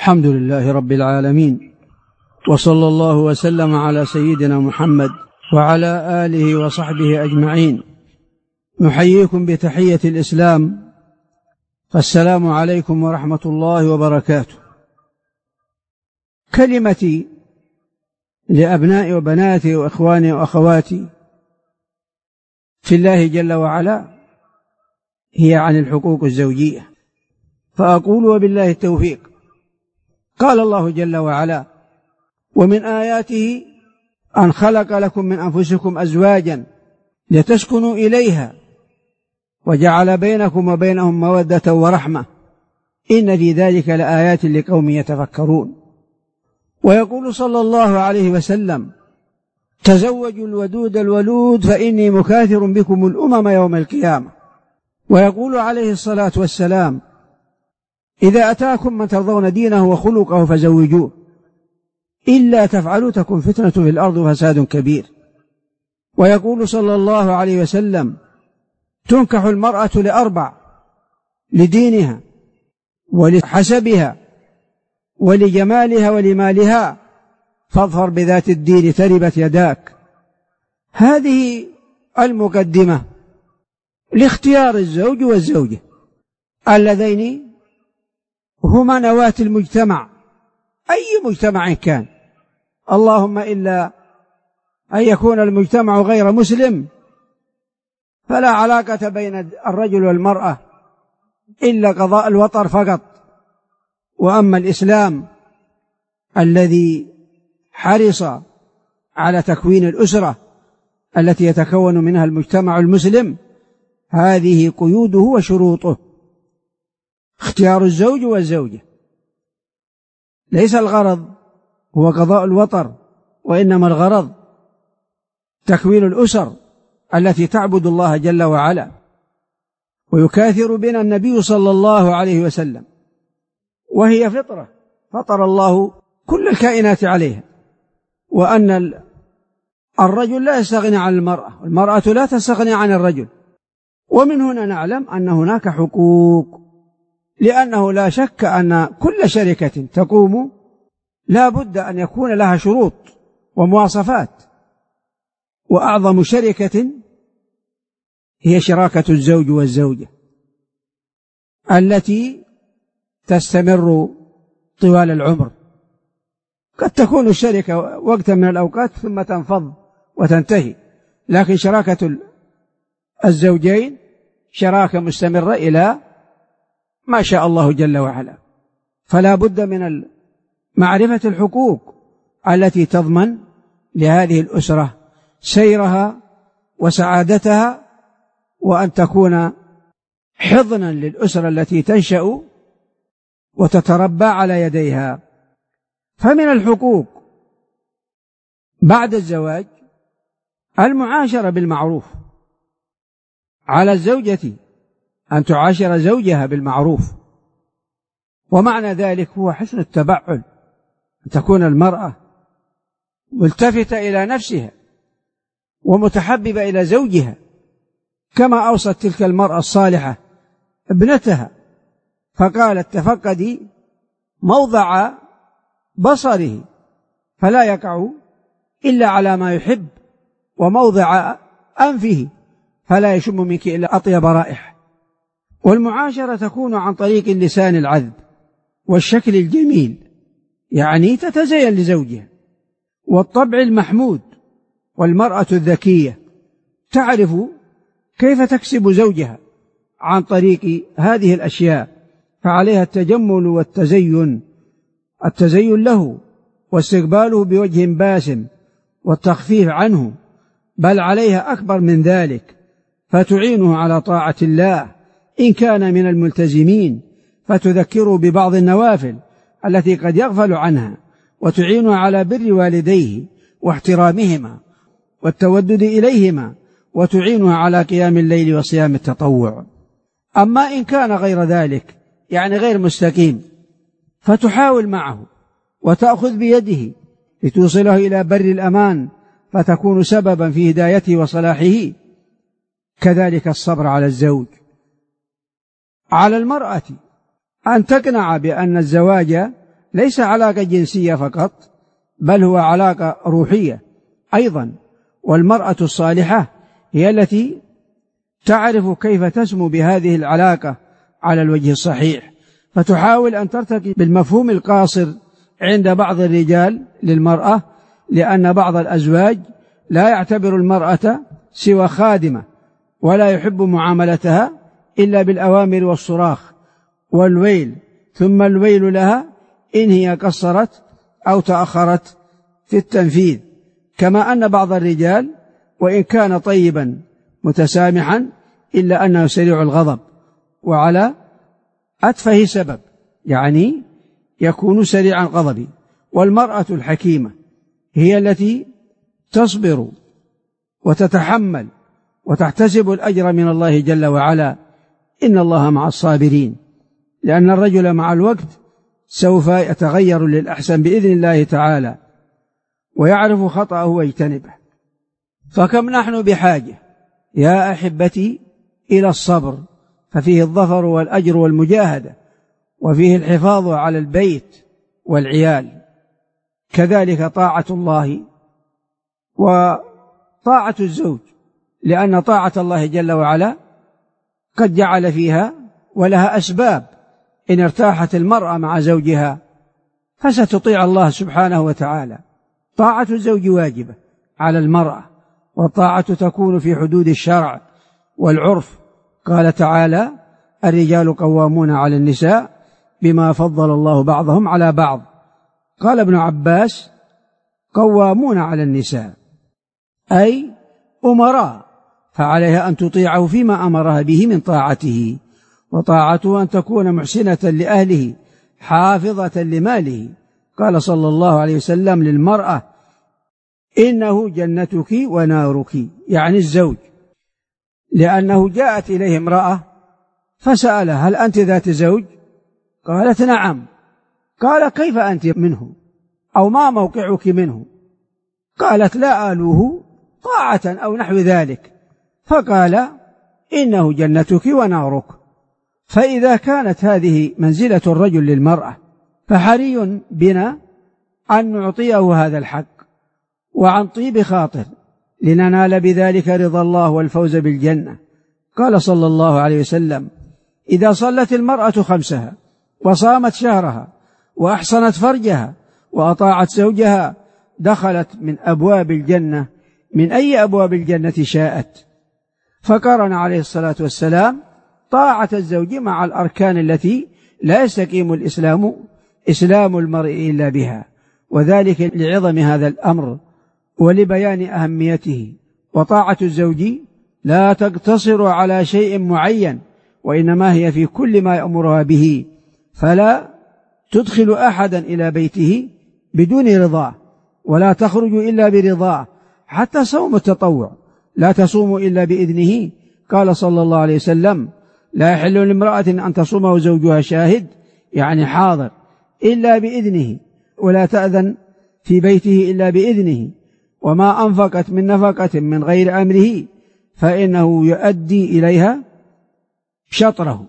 الحمد لله رب العالمين، وصلى الله وسلم على سيدنا محمد وعلى آله وصحبه أجمعين. نحييكم بتحية الإسلام، فالسلام عليكم ورحمة الله وبركاته. كلمتي لأبنائي وبناتي وإخواني وأخواتي في الله جل وعلا هي عن الحقوق الزوجية، فأقول وبالله التوفيق. قال الله جل وعلا: ومن آياته أن خلق لكم من أنفسكم أزواجا لتسكنوا إليها وجعل بينكم وبينهم مودة ورحمة إن في ذلك لآيات لقوم يتفكرون. ويقول صلى الله عليه وسلم: تزوجوا الودود الولود فإني مكاثر بكم الأمم يوم القيامة. ويقول عليه الصلاة والسلام: إذا أتاكم من ترضون دينه وخلقه فزوجوه، إلا تفعلوا تكن فتنة في الأرض وفساد كبير. ويقول صلى الله عليه وسلم: تنكح المرأة لأربع: لدينها ولحسبها ولجمالها ولمالها، فاظفر بذات الدين تربت يداك. هذه المقدمة لاختيار الزوج والزوجة اللذين هما نواة المجتمع، أي مجتمع كان، اللهم إلا أن يكون المجتمع غير مسلم فلا علاقة بين الرجل والمرأة إلا قضاء الوطر فقط. وأما الإسلام الذي حرص على تكوين الأسرة التي يتكون منها المجتمع المسلم، هذه قيوده وشروطه: اختيار الزوج والزوجة. ليس الغرض هو قضاء الوطر، وإنما الغرض تكوين الأسر التي تعبد الله جل وعلا. ويكاثر بنا النبي صلى الله عليه وسلم، وهي فطرة فطر الله كل الكائنات عليها، وأن الرجل لا يستغني عن المرأة والمرأة لا تستغني عن الرجل. ومن هنا نعلم أن هناك حقوق، لأنه لا شك أن كل شركة تقوم لا بد أن يكون لها شروط ومواصفات، وأعظم شركة هي شراكة الزوج والزوجة التي تستمر طوال العمر. قد تكون الشركة وقتا من الأوقات ثم تنفض وتنتهي، لكن شراكة الزوجين شراكة مستمرة إلى ما شاء الله جل وعلا. فلا بد من معرفة الحقوق التي تضمن لهذه الأسرة سيرها وسعادتها، وأن تكون حضنا للأسرة التي تنشأ وتتربى على يديها. فمن الحقوق بعد الزواج المعاشرة بالمعروف. على الزوجة أن تعاشر زوجها بالمعروف، ومعنى ذلك هو حسن التبعل، أن تكون المرأة ملتفتة إلى نفسها ومتحببة إلى زوجها، كما أوصت تلك المرأة الصالحة ابنتها فقالت: تفقدي موضع بصره فلا يقع إلا على ما يحب، وموضع أنفه فلا يشم منك إلا أطيب رائحة. والمعاشرة تكون عن طريق اللسان العذب والشكل الجميل، يعني تتزين لزوجها، والطبع المحمود. والمرأة الذكية تعرف كيف تكسب زوجها عن طريق هذه الأشياء، فعليها التجمل والتزين، التزين له واستقباله بوجه باسم والتخفيف عنه، بل عليها أكبر من ذلك، فتعينه على طاعة الله إن كان من الملتزمين، فتذكره ببعض النوافل التي قد يغفل عنها، وتعينه على بر والديه واحترامهما والتودد إليهما، وتعينه على قيام الليل وصيام التطوع. أما إن كان غير ذلك، يعني غير مستقيم، فتحاول معه وتأخذ بيده لتوصله إلى بر الأمان، فتكون سببا في هدايته وصلاحه. كذلك الصبر على الزوج. على المرأة أن تقنع بأن الزواج ليس علاقة جنسية فقط، بل هو علاقة روحية أيضا. والمرأة الصالحة هي التي تعرف كيف تسمو بهذه العلاقة على الوجه الصحيح، فتحاول أن ترتقي بالمفهوم القاصر عند بعض الرجال للمرأة، لأن بعض الأزواج لا يعتبر المرأة سوى خادمة، ولا يحب معاملتها إلا بالأوامر والصراخ والويل، ثم الويل لها إن هي قصرت أو تأخرت في التنفيذ. كما أن بعض الرجال وإن كان طيبا متسامحا إلا أنه سريع الغضب، وعلى أتفه سبب يعني يكون سريع الغضب. والمرأة الحكيمة هي التي تصبر وتتحمل وتحتسب الأجر من الله جل وعلا، إن الله مع الصابرين، لأن الرجل مع الوقت سوف يتغير للأحسن بإذن الله تعالى، ويعرف خطأه ويجتنبه. فكم نحن بحاجة يا أحبتي إلى الصبر، ففيه الظفر والأجر والمجاهدة، وفيه الحفاظ على البيت والعيال، كذلك طاعة الله وطاعة الزوج، لأن طاعة الله جل وعلا قد جعل فيها ولها أسباب. إن ارتاحت المرأة مع زوجها فستطيع الله سبحانه وتعالى. طاعة الزوج واجبة على المرأة، والطاعة تكون في حدود الشرع والعرف. قال تعالى: الرجال قوامون على النساء بما فضل الله بعضهم على بعض. قال ابن عباس: قوامون على النساء أي أمراء، فعليها أن تطيعه فيما أمرها به من طاعته، وطاعته أن تكون محسنة لأهله حافظة لماله. قال صلى الله عليه وسلم للمرأة: إنه جنتك ونارك، يعني الزوج، لأنه جاءت إليه امرأة فسألها: هل أنت ذات زوج؟ قالت: نعم. قال: كيف أنت منه، أو ما موقعك منه؟ قالت: لا آلوه طاعة أو نحو ذلك. فقال: إنه جنتك ونارك. فإذا كانت هذه منزلة الرجل للمرأة، فحري بنا أن نعطيه هذا الحق وعن طيب خاطر، لننال بذلك رضا الله والفوز بالجنة. قال صلى الله عليه وسلم: إذا صلت المرأة خمسها وصامت شهرها وأحصنت فرجها وأطاعت زوجها دخلت من أبواب الجنة من أي أبواب الجنة شاءت. فقارن عليه الصلاة والسلام طاعة الزوج مع الأركان التي لا يستقيم إسلام المرء إلا بها، وذلك لعظم هذا الأمر ولبيان أهميته. وطاعة الزوج لا تقتصر على شيء معين، وإنما هي في كل ما يأمرها به، فلا تدخل أحدا إلى بيته بدون رضاه، ولا تخرج إلا برضاه. حتى صوم التطوع لا تصوم إلا بإذنه. قال صلى الله عليه وسلم: لا يحل لامرأة أن تصوم وزوجها شاهد، يعني حاضر، إلا بإذنه، ولا تأذن في بيته إلا بإذنه، وما أنفقت من نفقة من غير أمره فإنه يؤدي إليها شطره.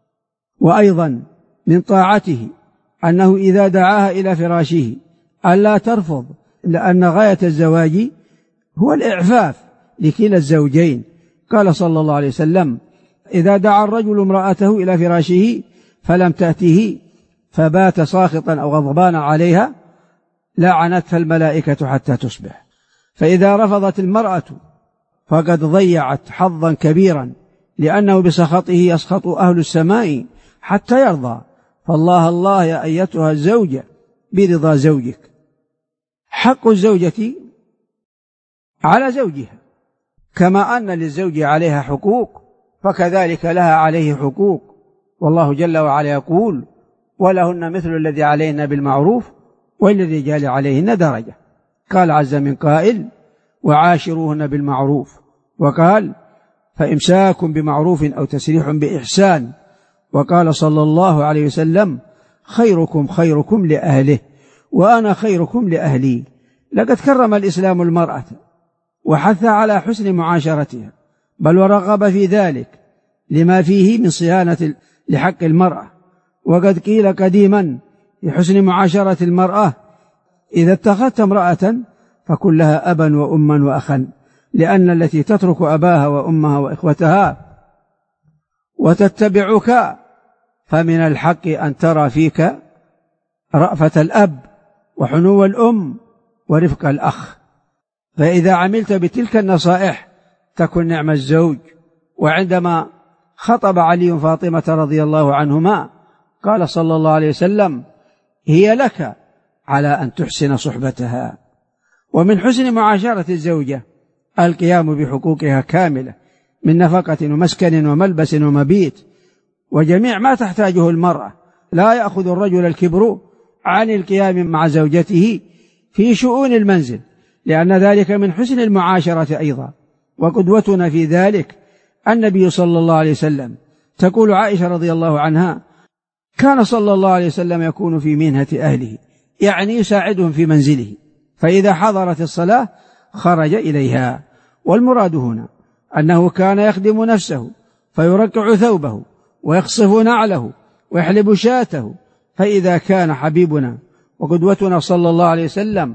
وأيضا من طاعته أنه إذا دعاها إلى فراشه ألا ترفض، لأن غاية الزواج هو الإعفاف لكلا الزوجين. قال صلى الله عليه وسلم: إذا دعا الرجل امرأته إلى فراشه فلم تأته فبات ساخطا أو غضبانا عليها لعنتها الملائكة حتى تصبح. فإذا رفضت المرأة فقد ضيعت حظا كبيرا، لأنه بسخطه يسخط أهل السماء حتى يرضى. فالله الله يا أيتها الزوجة برضا زوجك. حق الزوجة على زوجها، كما أن للزوج عليها حقوق فكذلك لها عليه حقوق. والله جل وعلا يقول: ولهن مثل الذي عليهن بالمعروف وللرجال عليهن درجة. قال عز من قائل: وعاشروهن بالمعروف، وقال: فإمساك بمعروف أو تسريح بإحسان. وقال صلى الله عليه وسلم: خيركم خيركم لأهله وأنا خيركم لأهلي. لقد كرم الإسلام المرأة وحث على حسن معاشرتها، بل ورغب في ذلك لما فيه من صيانة لحق المرأة. وقد قيل قديما: في حسن معاشرة المرأة: إذا اتخذت امرأة فكن لها أبا وأما وأخا، لأن التي تترك أباها وأمها وإخوتها وتتبعك فمن الحق أن ترى فيك رأفة الأب وحنو الأم ورفق الأخ. فإذا عملت بتلك النصائح تكن نعم الزوج. وعندما خطب علي فاطمة رضي الله عنهما قال صلى الله عليه وسلم: هي لك على أن تحسن صحبتها. ومن حسن معاشرة الزوجة القيام بحقوقها كاملة من نفقة ومسكن وملبس ومبيت وجميع ما تحتاجه المرأة. لا يأخذ الرجل الكبر عن القيام مع زوجته في شؤون المنزل، لأن ذلك من حسن المعاشرة أيضا. وقدوتنا في ذلك النبي صلى الله عليه وسلم. تقول عائشة رضي الله عنها: كان صلى الله عليه وسلم يكون في مهنة أهله، يعني يساعدهم في منزله، فإذا حضرت الصلاة خرج إليها. والمراد هنا أنه كان يخدم نفسه فيركع ثوبه ويخصف نعله ويحلب شاته. فإذا كان حبيبنا وقدوتنا صلى الله عليه وسلم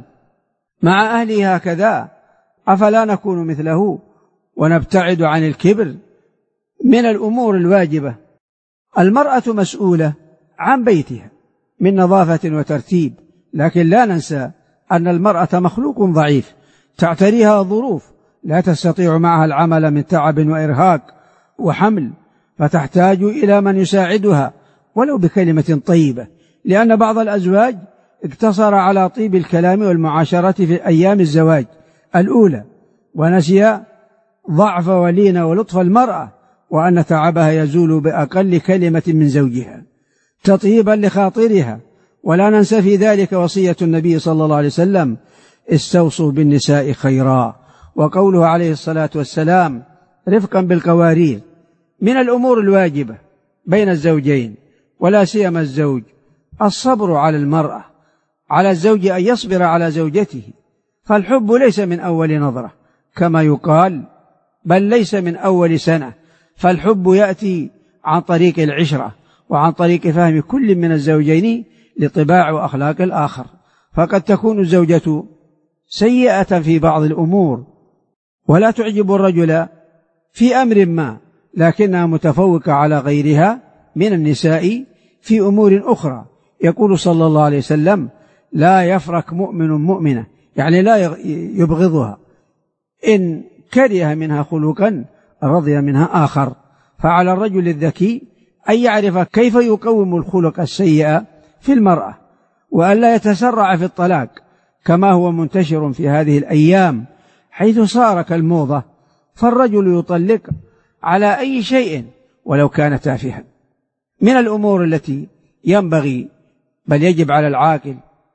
مع أهله هكذا، أفلا نكون مثله ونبتعد عن الكبر؟ من الأمور الواجبة: المرأة مسؤولة عن بيتها من نظافة وترتيب، لكن لا ننسى أن المرأة مخلوق ضعيف تعتريها ظروف لا تستطيع معها العمل من تعب وإرهاق وحمل، فتحتاج إلى من يساعدها ولو بكلمة طيبة، لأن بعض الأزواج اقتصر على طيب الكلام والمعاشرة في أيام الزواج الأولى ونسي ضعف ولين ولطف المرأة، وأن تعبها يزول بأقل كلمة من زوجها تطيبا لخاطرها. ولا ننسى في ذلك وصية النبي صلى الله عليه وسلم: استوصوا بالنساء خيرا. وقوله عليه الصلاة والسلام: رفقا بالقوارير. من الأمور الواجبة بين الزوجين ولا سيما الزوج الصبر على المرأة، على الزوج أن يصبر على زوجته، فالحب ليس من أول نظرة كما يقال، بل ليس من أول سنة، فالحب يأتي عن طريق العشرة وعن طريق فهم كل من الزوجين لطباع وأخلاق الآخر. فقد تكون الزوجة سيئة في بعض الأمور ولا تعجب الرجل في أمر ما، لكنها متفوقة على غيرها من النساء في أمور أخرى. يقول صلى الله عليه وسلم: لا يفرق مؤمن مؤمنة، يعني لا يبغضها، إن كره منها خلقا رضي منها آخر. فعلى الرجل الذكي أن يعرف كيف يقوم الخلق السيئة في المرأة، وألا يتسرع في الطلاق كما هو منتشر في هذه الأيام، حيث صار كالموضة، فالرجل يطلق على أي شيء ولو كان تافها. من الأمور التي ينبغي بل يجب على العاقل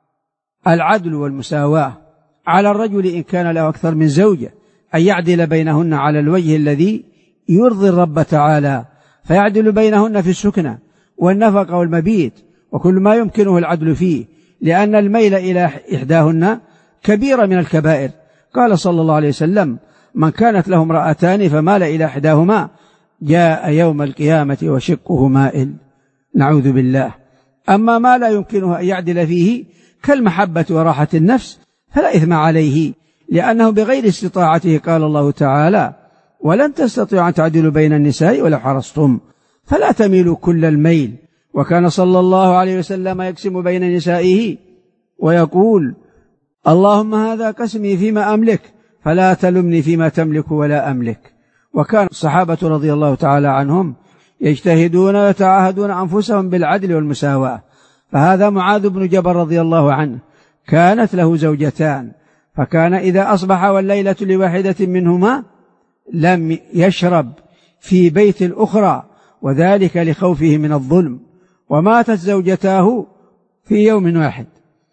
العدل والمساواة. على الرجل إن كان له أكثر من زوجة أن يعدل بينهن على الوجه الذي يرضي الرب تعالى، فيعدل بينهن في السكنة والنفقة والمبيت وكل ما يمكنه العدل فيه، لأن الميل إلى إحداهن كبيرة من الكبائر. قال صلى الله عليه وسلم: من كانت له امرأتان فمال إلى إحداهما جاء يوم القيامة وشقه مائل. نعوذ بالله. أما ما لا يمكنه أن يعدل فيه كالمحبة وراحة النفس فلا إثم عليه، لأنه بغير استطاعته. قال الله تعالى: ولن تستطيعوا أن تعدلوا بين النساء ولو حرصتم فلا تميلوا كل الميل. وكان صلى الله عليه وسلم يقسم بين نسائه ويقول: اللهم هذا قسمي فيما أملك فلا تلمني فيما تملك ولا أملك. وكان الصحابة رضي الله تعالى عنهم يجتهدون ويتعاهدون أنفسهم بالعدل والمساواة. فهذا معاذ بن جبل رضي الله عنه كانت له زوجتان، فكان إذا أصبح والليلة لواحدة منهما لم يشرب في بيت الأخرى، وذلك لخوفه من الظلم. وماتت زوجتاه في يوم واحد،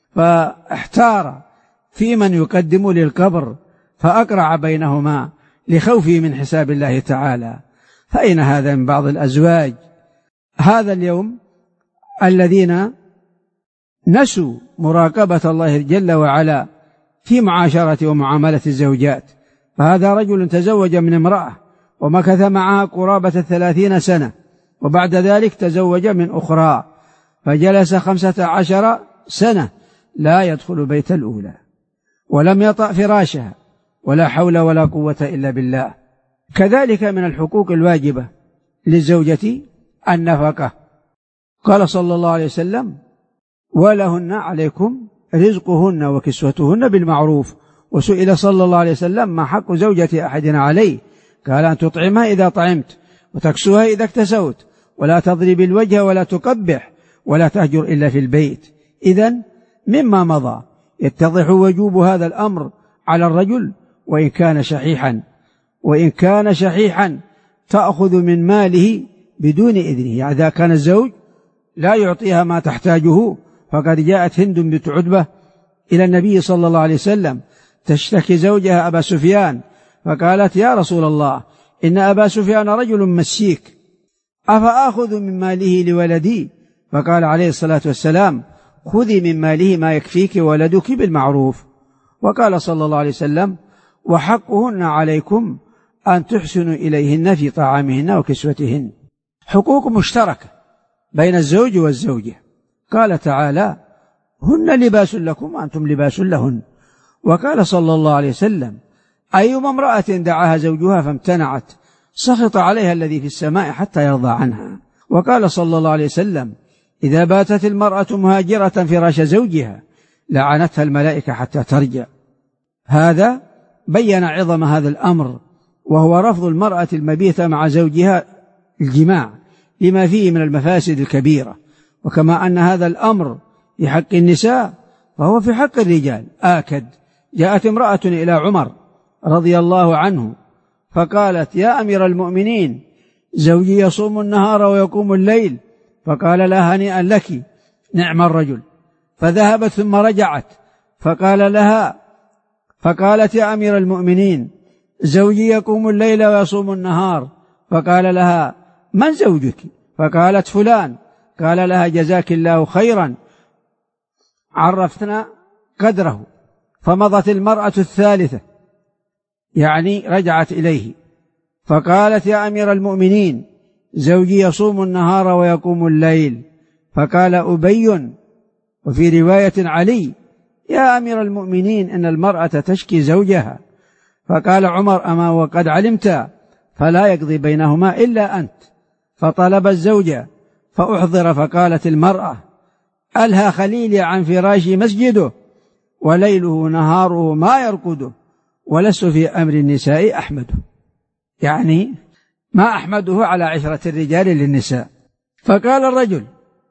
فاحتار في من يقدم للقبر فأقرع بينهما لخوفه من حساب الله تعالى. فأين هذا من بعض الأزواج هذا اليوم الذين نسوا مراقبة الله جل وعلا في معاشرة ومعاملة الزوجات؟ فهذا رجل تزوج من امرأة ومكث معها قرابة 30 سنة، وبعد ذلك تزوج من أخرى، فجلس 15 سنة لا يدخل بيت الأولى ولم يطأ فراشها، ولا حول ولا قوة إلا بالله. كذلك من الحقوق الواجبة للزوجة النفقة. قال صلى الله عليه وسلم: ولهن عليكم رزقهن وكسوتهن بالمعروف. وسئل صلى الله عليه وسلم: ما حق زوجة أحدنا عليه؟ قال: أن تطعمها إذا طعمت، وتكسوها إذا اكتسوت، ولا تضرب الوجه ولا تقبح، ولا تهجر إلا في البيت. إذن مما مضى يتضح وجوب هذا الأمر على الرجل وإن كان شحيحا تأخذ من ماله بدون إذنه. يعني إذا كان الزوج لا يعطيها ما تحتاجه، فقد جاءت هند بنت عتبة إلى النبي صلى الله عليه وسلم تشتكي زوجها أبا سفيان، فقالت: يا رسول الله، إن أبا سفيان رجل مسيك، أفآخذ من ماله لولدي؟ فقال عليه الصلاة والسلام: خذي من ماله ما يكفيك ولدك بالمعروف. وقال صلى الله عليه وسلم: وحقهن عليكم أن تحسنوا إليهن في طعامهن وكسوتهن. حقوق مشتركة بين الزوج والزوجة. قال تعالى: هن لباس لكم وأنتم لباس لهن. وقال صلى الله عليه وسلم: أيما امرأة دعاها زوجها فامتنعت سخط عليها الذي في السماء حتى يرضى عنها. وقال صلى الله عليه وسلم: إذا باتت المرأة مهاجرة فراش زوجها لعنتها الملائكة حتى ترجع. هذا بين عظم هذا الأمر، وهو رفض المرأة المبيتة مع زوجها الجماع لما فيه من المفاسد الكبيرة. وكما أن هذا الأمر في حق النساء فهو في حق الرجال آكد. جاءت امرأة إلى عمر رضي الله عنه فقالت: يا أمير المؤمنين، زوجي يصوم النهار ويقوم الليل. فقال لها: هنيئا لك، نعم الرجل. فذهبت ثم رجعت فقالت: يا أمير المؤمنين، زوجي يقوم الليل ويصوم النهار. فقال لها: من زوجك؟ فقالت: فلان. قال لها: جزاك الله خيرا، عرفتنا قدره. فمضت المرأة الثالثة، يعني رجعت إليه، فقالت: يا أمير المؤمنين، زوجي يصوم النهار ويقوم الليل. فقال أبي، وفي رواية علي: يا أمير المؤمنين، إن المرأة تشكي زوجها. فقال عمر: أما وقد علمت فلا يقضي بينهما إلا أنت. فطلب الزوجة فأحضر، فقالت المرأة: ألهى خليلي عن فراشي مسجده، وليله نهاره ما يرقده، ولست في أمر النساء أحمده. يعني ما أحمده على عشرة الرجال للنساء. فقال الرجل: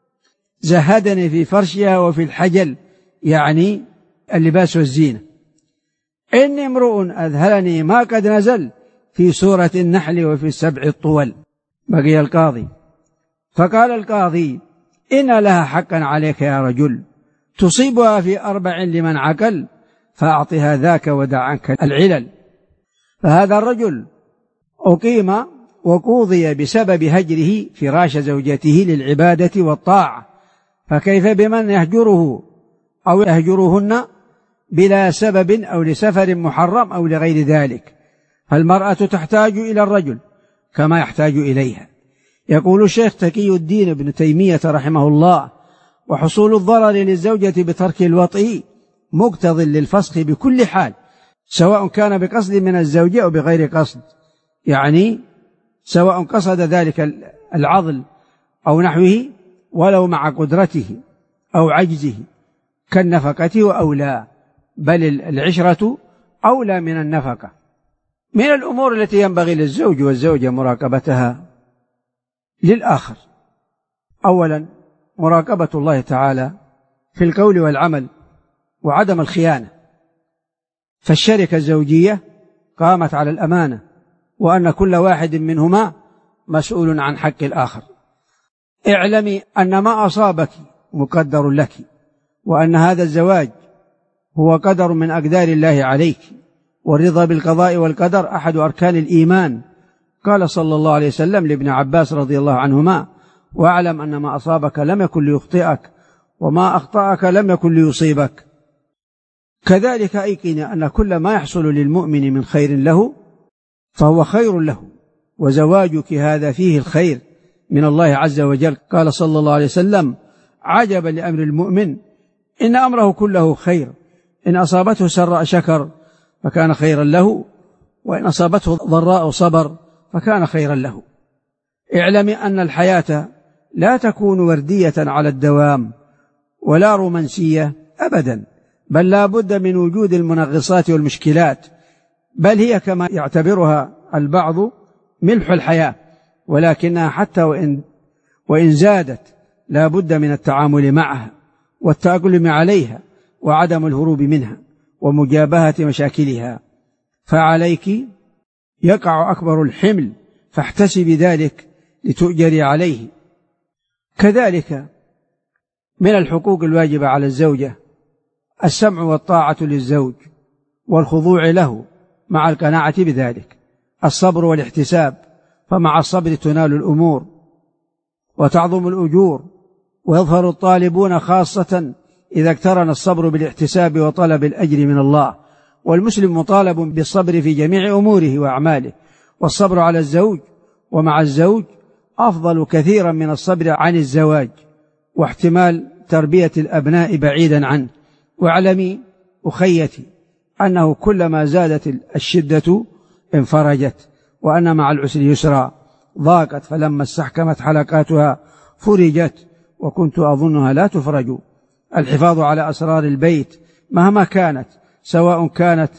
زهدني في فرشها وفي الحجل، يعني اللباس والزينة. إني امرؤ أذهلني ما قد نزل في سورة النحل وفي السبع الطول. بقي القاضي، فقال القاضي: إن لها حقا عليك يا رجل، تصيبها في 4 لمن عقل، فأعطها ذاك ودع عنك العلل. فهذا الرجل أقيم وقوضي بسبب هجره فراش زوجته للعبادة والطاعة، فكيف بمن يهجره أو يهجرهن بلا سبب أو لسفر محرم أو لغير ذلك؟ فالمرأة تحتاج إلى الرجل كما يحتاج إليها. يقول الشيخ تقي الدين ابن تيمية رحمه الله: وحصول الضرر للزوجة بترك الوطء مقتض للفسخ بكل حال، سواء كان بقصد من الزوجة أو بغير قصد، يعني سواء قصد ذلك العضل أو نحوه، ولو مع قدرته أو عجزه كالنفقة أو لا، بل العشرة أولى من النفقة. من الأمور التي ينبغي للزوج والزوجة مراقبتها للآخر: أولا مراقبة الله تعالى في القول والعمل وعدم الخيانة. فالشركة الزوجية قامت على الأمانة، وأن كل واحد منهما مسؤول عن حق الآخر. اعلمي أن ما أصابك مقدر لك، وأن هذا الزواج هو قدر من أقدار الله عليك، والرضا بالقضاء والقدر أحد أركان الإيمان. قال صلى الله عليه وسلم لابن عباس رضي الله عنهما: واعلم أن ما أصابك لم يكن ليخطئك، وما أخطأك لم يكن ليصيبك. كذلك أيقن أن كل ما يحصل للمؤمن من خير له فهو خير له، وزواجك هذا فيه الخير من الله عز وجل. قال صلى الله عليه وسلم: عجبا لأمر المؤمن إن أمره كله خير، إن أصابته سراء شكر فكان خيرا له، وإن أصابته ضراء صبر فكان خيرا له. اعلم أن الحياة لا تكون وردية على الدوام ولا رومانسية أبدا، بل لا بد من وجود المنغصات والمشكلات، بل هي كما يعتبرها البعض ملح الحياة، ولكنها حتى وإن زادت لا بد من التعامل معها والتأقلم عليها وعدم الهروب منها ومجابهة مشاكلها. فعليك يقع أكبر الحمل فاحتسبي ذلك لتؤجري عليه. كذلك من الحقوق الواجبة على الزوجة السمع والطاعة للزوج والخضوع له مع القناعة بذلك، الصبر والاحتساب، فمع الصبر تنال الأمور وتعظم الأجور، ويظهر الطالبون خاصة إذا اقترن الصبر بالاحتساب وطلب الأجر من الله. والمسلم مطالب بالصبر في جميع أموره وأعماله، والصبر على الزوج ومع الزوج أفضل كثيرا من الصبر عن الزواج واحتمال تربية الأبناء بعيدا عنه. واعلمي أخيتي أنه كلما زادت الشدة انفرجت، وأن مع العسر يسرا، ضاقت فلما استحكمت حلقاتها فرجت، وكنت أظنها لا تفرج. الحفاظ على أسرار البيت مهما كانت، سواء كانت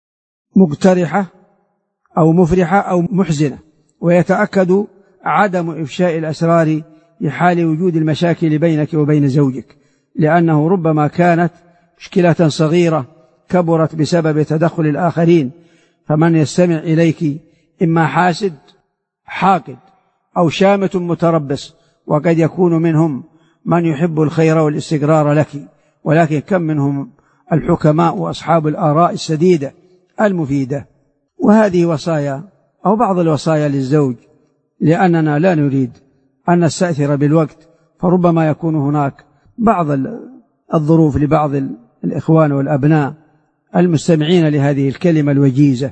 مقترحة أو مفرحة أو محزنة، ويتأكد عدم إفشاء الأسرار لحال وجود المشاكل بينك وبين زوجك، لأنه ربما كانت مشكلة صغيرة كبرت بسبب تدخل الآخرين، فمن يستمع إليك إما حاسد حاقد أو شامت متربص، وقد يكون منهم من يحب الخير والاستقرار لك، ولكن كم منهم الحكماء وأصحاب الآراء السديدة المفيدة. وهذه وصايا أو بعض الوصايا للزوج، لأننا لا نريد أن نستأثر بالوقت، فربما يكون هناك بعض الظروف لبعض الإخوان والأبناء المستمعين لهذه الكلمة الوجيزة.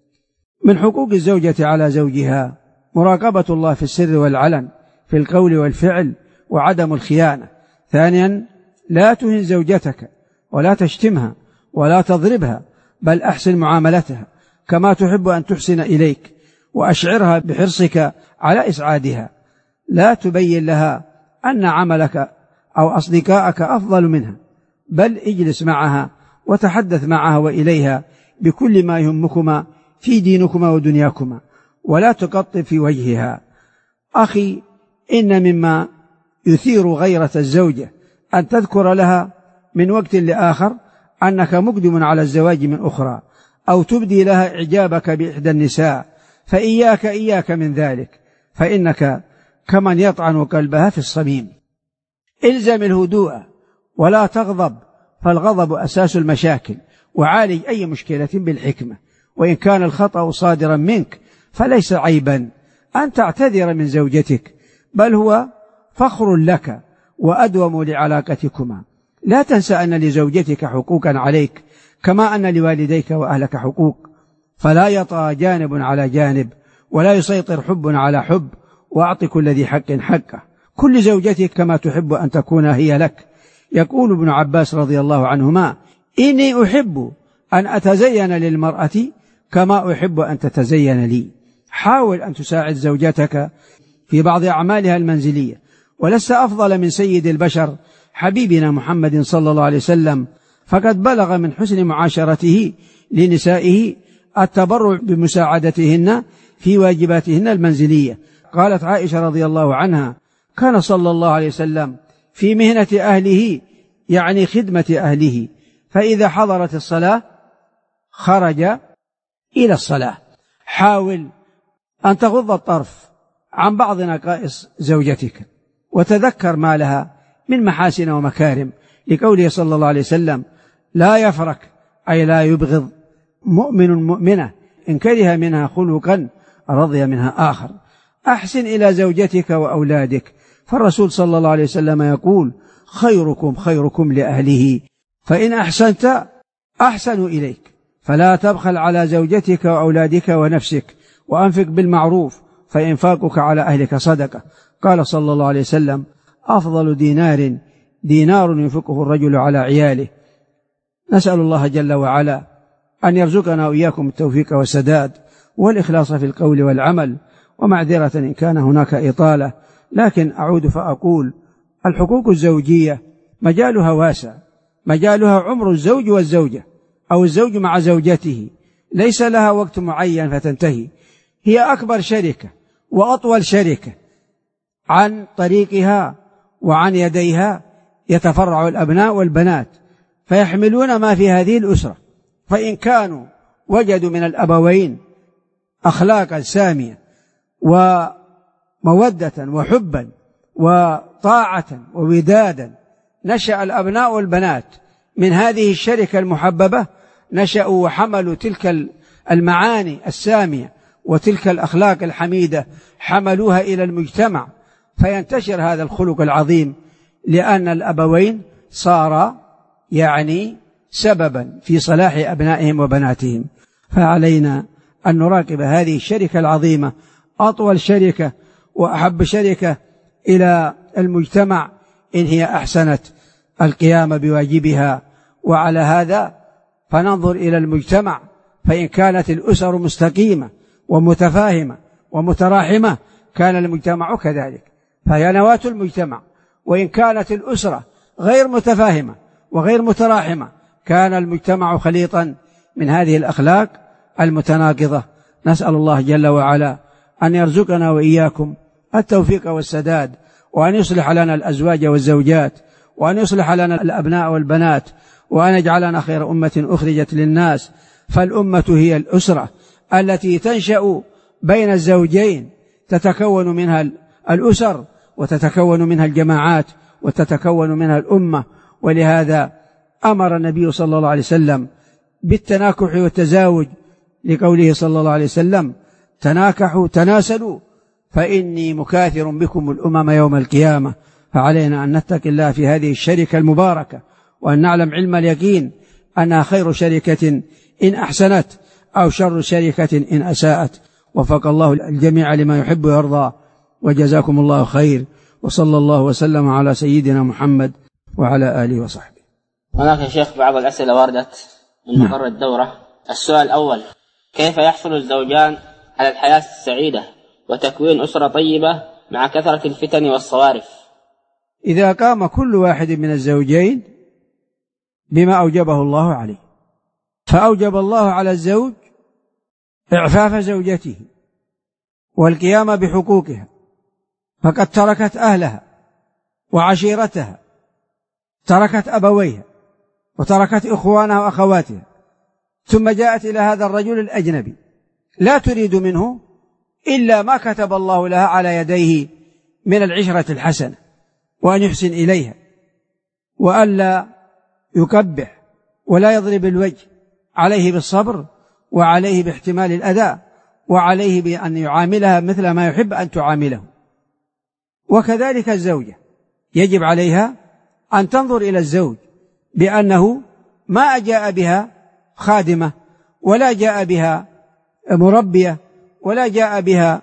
من حقوق الزوجة على زوجها مراقبة الله في السر والعلن، في القول والفعل، وعدم الخيانة. ثانيا، لا تهن زوجتك ولا تشتمها ولا تضربها، بل أحسن معاملتها كما تحب أن تحسن إليك، وأشعرها بحرصك على إسعادها. لا تبين لها أن عملك أو أصدقائك أفضل منها، بل اجلس معها وتحدث معها وإليها بكل ما يهمكما في دينكما ودنياكما، ولا تقطب في وجهها. أخي، إن مما يثير غيرة الزوجة أن تذكر لها من وقت لآخر أنك مقدم على الزواج من أخرى، أو تبدي لها إعجابك بإحدى النساء، فإياك من ذلك، فإنك كمن يطعن قلبها في الصميم. إلزم الهدوء ولا تغضب، فالغضب أساس المشاكل، وعالج أي مشكلة بالحكمة، وإن كان الخطأ صادرا منك فليس عيبا أن تعتذر من زوجتك، بل هو فخر لك وأدوم لعلاقتكما. لا تنسى أن لزوجتك حقوقا عليك كما أن لوالديك وأهلك حقوق، فلا يطغى جانب على جانب، ولا يسيطر حب على حب، وأعط كل ذي حق حقه. كل زوجتك كما تحب أن تكون هي لك. يقول ابن عباس رضي الله عنهما: إني أحب أن أتزين للمرأة كما أحب أن تتزين لي. حاول أن تساعد زوجتك في بعض أعمالها المنزلية، ولست أفضل من سيد البشر حبيبنا محمد صلى الله عليه وسلم، فقد بلغ من حسن معاشرته لنسائه التبرع بمساعدتهن في واجباتهن المنزلية. قالت عائشة رضي الله عنها: كان صلى الله عليه وسلم في مهنة أهله، يعني خدمة أهله، فإذا حضرت الصلاة خرج إلى الصلاة. حاول أن تغض الطرف عن بعض نقائص زوجتك، وتذكر ما لها من محاسن ومكارم، لقوله صلى الله عليه وسلم: لا يفرك، أي لا يبغض مؤمن مؤمنة إن كره منها خلقا رضي منها آخر. أحسن إلى زوجتك وأولادك، فالرسول صلى الله عليه وسلم يقول: خيركم لأهله، فإن أحسنت أحسنوا إليك، فلا تبخل على زوجتك وأولادك ونفسك، وأنفق بالمعروف، فإنفاقك على أهلك صدقة. قال صلى الله عليه وسلم: أفضل دينار دينار ينفقه الرجل على عياله. نسأل الله جل وعلا أن يرزقنا وإياكم التوفيق والسداد والإخلاص في القول والعمل. ومعذرة إن كان هناك إطالة، لكن أعود فأقول الحقوق الزوجية مجالها واسع، مجالها عمر الزوج والزوجة أو الزوج مع زوجته، ليس لها وقت معين فتنتهي، هي أكبر شركة وأطول شركة، عن طريقها وعن يديها يتفرع الأبناء والبنات فيحملون ما في هذه الأسرة. فإن كانوا وجدوا من الأبوين أخلاقا سامية ومودة وحبا وطاعة وودادا، نشأ الأبناء والبنات من هذه الشركة المحببة، نشأوا وحملوا تلك المعاني السامية وتلك الأخلاق الحميدة، حملوها إلى المجتمع فينتشر هذا الخلق العظيم، لأن الأبوين صار يعني سببا في صلاح أبنائهم وبناتهم. فعلينا أن نراقب هذه الشركة العظيمة، أطول شركة وأحب شركة إلى المجتمع إن هي أحسنت القيام بواجبها. وعلى هذا فننظر إلى المجتمع، فإن كانت الأسر مستقيمة ومتفاهمة ومتراحمة كان المجتمع كذلك، فهي نواة المجتمع. وإن كانت الأسرة غير متفاهمة وغير متراحمة كان المجتمع خليطا من هذه الأخلاق المتناقضة. نسأل الله جل وعلا أن يرزقنا وإياكم التوفيق والسداد، وأن يصلح لنا الأزواج والزوجات، وأن يصلح لنا الأبناء والبنات، وأن يجعلنا خير أمة أخرجت للناس. فالأمة هي الأسرة التي تنشأ بين الزوجين، تتكون منها الأسر وتتكون منها الجماعات وتتكون منها الأمة. ولهذا أمر النبي صلى الله عليه وسلم بالتناكح والتزاوج، لقوله صلى الله عليه وسلم: تناكحوا تناسلوا فإني مكاثر بكم الأمم يوم القيامة. فعلينا أن نتقي الله في هذه الشركة المباركة، وأن نعلم علم اليقين أنها خير شركة إن أحسنت أو شر شركة إن أساءت. وفق الله الجميع لما يحب ويرضى، وجزاكم الله خير، وصلى الله وسلم على سيدنا محمد وعلى آله وصحبه. هناك يا شيخ بعض الأسئلة واردت من مقر الدورة. السؤال الأول: كيف يحصل الزوجان على الحياة السعيدة وتكوين أسرة طيبة مع كثرة الفتن والصوارف؟ إذا قام كل واحد من الزوجين بما أوجبه الله عليه، فأوجب الله على الزوج إعفاف زوجته والقيام بحقوقها، فقد تركت أهلها وعشيرتها، تركت أبويها وتركت إخوانها وأخواتها، ثم جاءت إلى هذا الرجل الأجنبي لا تريد منه إلا ما كتب الله لها على يديه من العشرة الحسنة، وأن يحسن إليها، وألا يقبح ولا يضرب الوجه، عليه بالصبر وعليه باحتمال الأذى، وعليه بأن يعاملها مثل ما يحب أن تعامله. وكذلك الزوجة يجب عليها أن تنظر إلى الزوج بأنه ما جاء بها خادمة، ولا جاء بها مربية، ولا جاء بها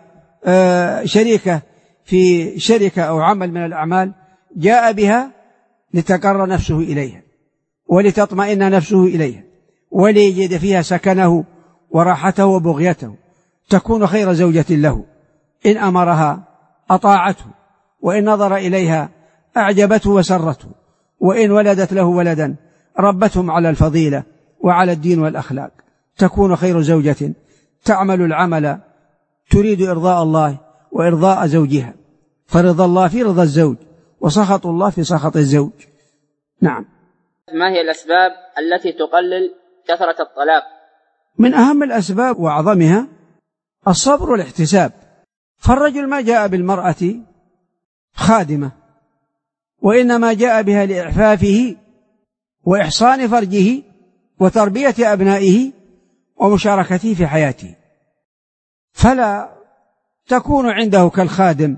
شريكة في شركة أو عمل من الأعمال، جاء بها لتقر نفسه إليها ولتطمئن نفسه إليها وليجد فيها سكنه وراحته وبغيته، تكون خير زوجة له. إن أمرها أطاعته، وإن نظر إليها أعجبته وسرته، وإن ولدت له ولدا ربتهم على الفضيلة وعلى الدين والأخلاق، تكون خير زوجة تعمل العمل تريد إرضاء الله وإرضاء زوجها، فرضا الله في رضا الزوج وسخط الله في سخط الزوج. نعم. ما هي الأسباب التي تقلل كثرة الطلاق؟ من أهم الأسباب وأعظمها الصبر والاحتساب. فالرجل ما جاء بالمرأة خادمة، وإنما جاء بها لإعفافه وإحصان فرجه وتربية أبنائه ومشاركته في حياته، فلا تكون عنده كالخادم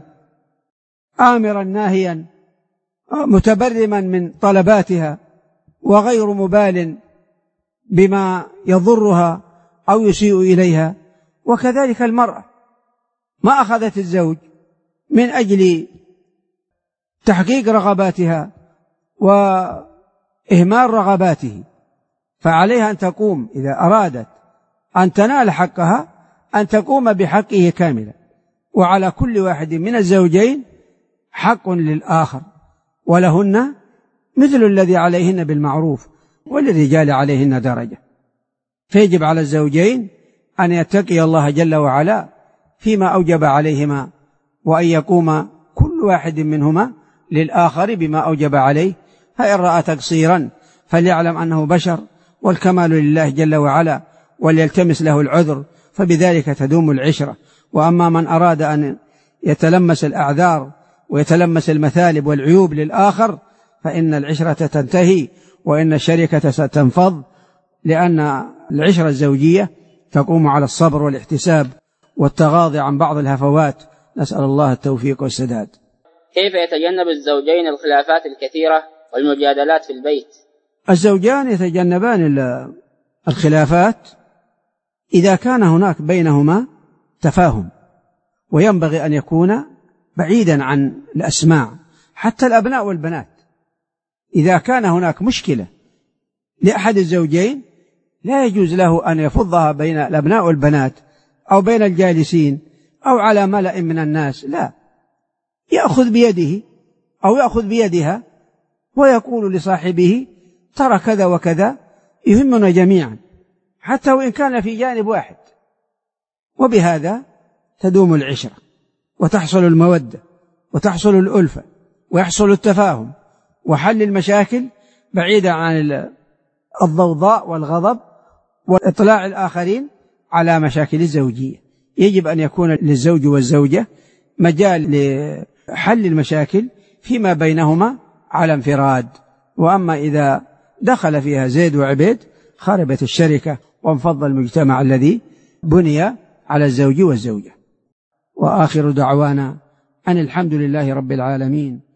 آمرا ناهيا متبرما من طلباتها وغير مبال بما يضرها أو يسيء إليها. وكذلك المرأة ما أخذت الزوج من أجل تحقيق رغباتها وإهمال رغباته، فعليها أن تقوم إذا أرادت أن تنال حقها أن تقوم بحقه كاملا. وعلى كل واحد من الزوجين حق للآخر، ولهن مثل الذي عليهن بالمعروف، وللرجال عليهن درجة. فيجب على الزوجين أن يتقي الله جل وعلا فيما أوجب عليهما، وأن يقوم كل واحد منهما للآخر بما أوجب عليه. فإن رأى تقصيرا فليعلم أنه بشر، والكمال لله جل وعلا، وليلتمس له العذر، فبذلك تدوم العشرة. وأما من أراد أن يتلمس الأعذار ويتلمس المثالب والعيوب للآخر فإن العشرة تنتهي، وإن الشركة ستنفض، لأن العشرة الزوجية تقوم على الصبر والاحتساب والتغاضي عن بعض الهفوات. نسأل الله التوفيق والسداد. كيف يتجنب الزوجين الخلافات الكثيرة والمجادلات في البيت؟ الزوجان يتجنبان الخلافات إذا كان هناك بينهما تفاهم، وينبغي أن يكون بعيدا عن الأسماع. حتى الأبناء والبنات إذا كان هناك مشكلة لأحد الزوجين لا يجوز له أن يفضها بين الأبناء والبنات أو بين الجالسين أو على ملأ من الناس، لا، يأخذ بيده أو يأخذ بيدها ويقول لصاحبه ترى كذا وكذا يهمنا جميعا، حتى وإن كان في جانب واحد. وبهذا تدوم العشرة وتحصل المودة وتحصل الألفة ويحصل التفاهم وحل المشاكل بعيدا عن الضوضاء والغضب وإطلاع الآخرين على مشاكل الزوجية. يجب أن يكون للزوج والزوجة مجال لحل المشاكل فيما بينهما على انفراد. وأما إذا دخل فيها زيد وعبيد خربت الشركة وانفض المجتمع الذي بني على الزوج والزوجة. وآخر دعوانا أن الحمد لله رب العالمين.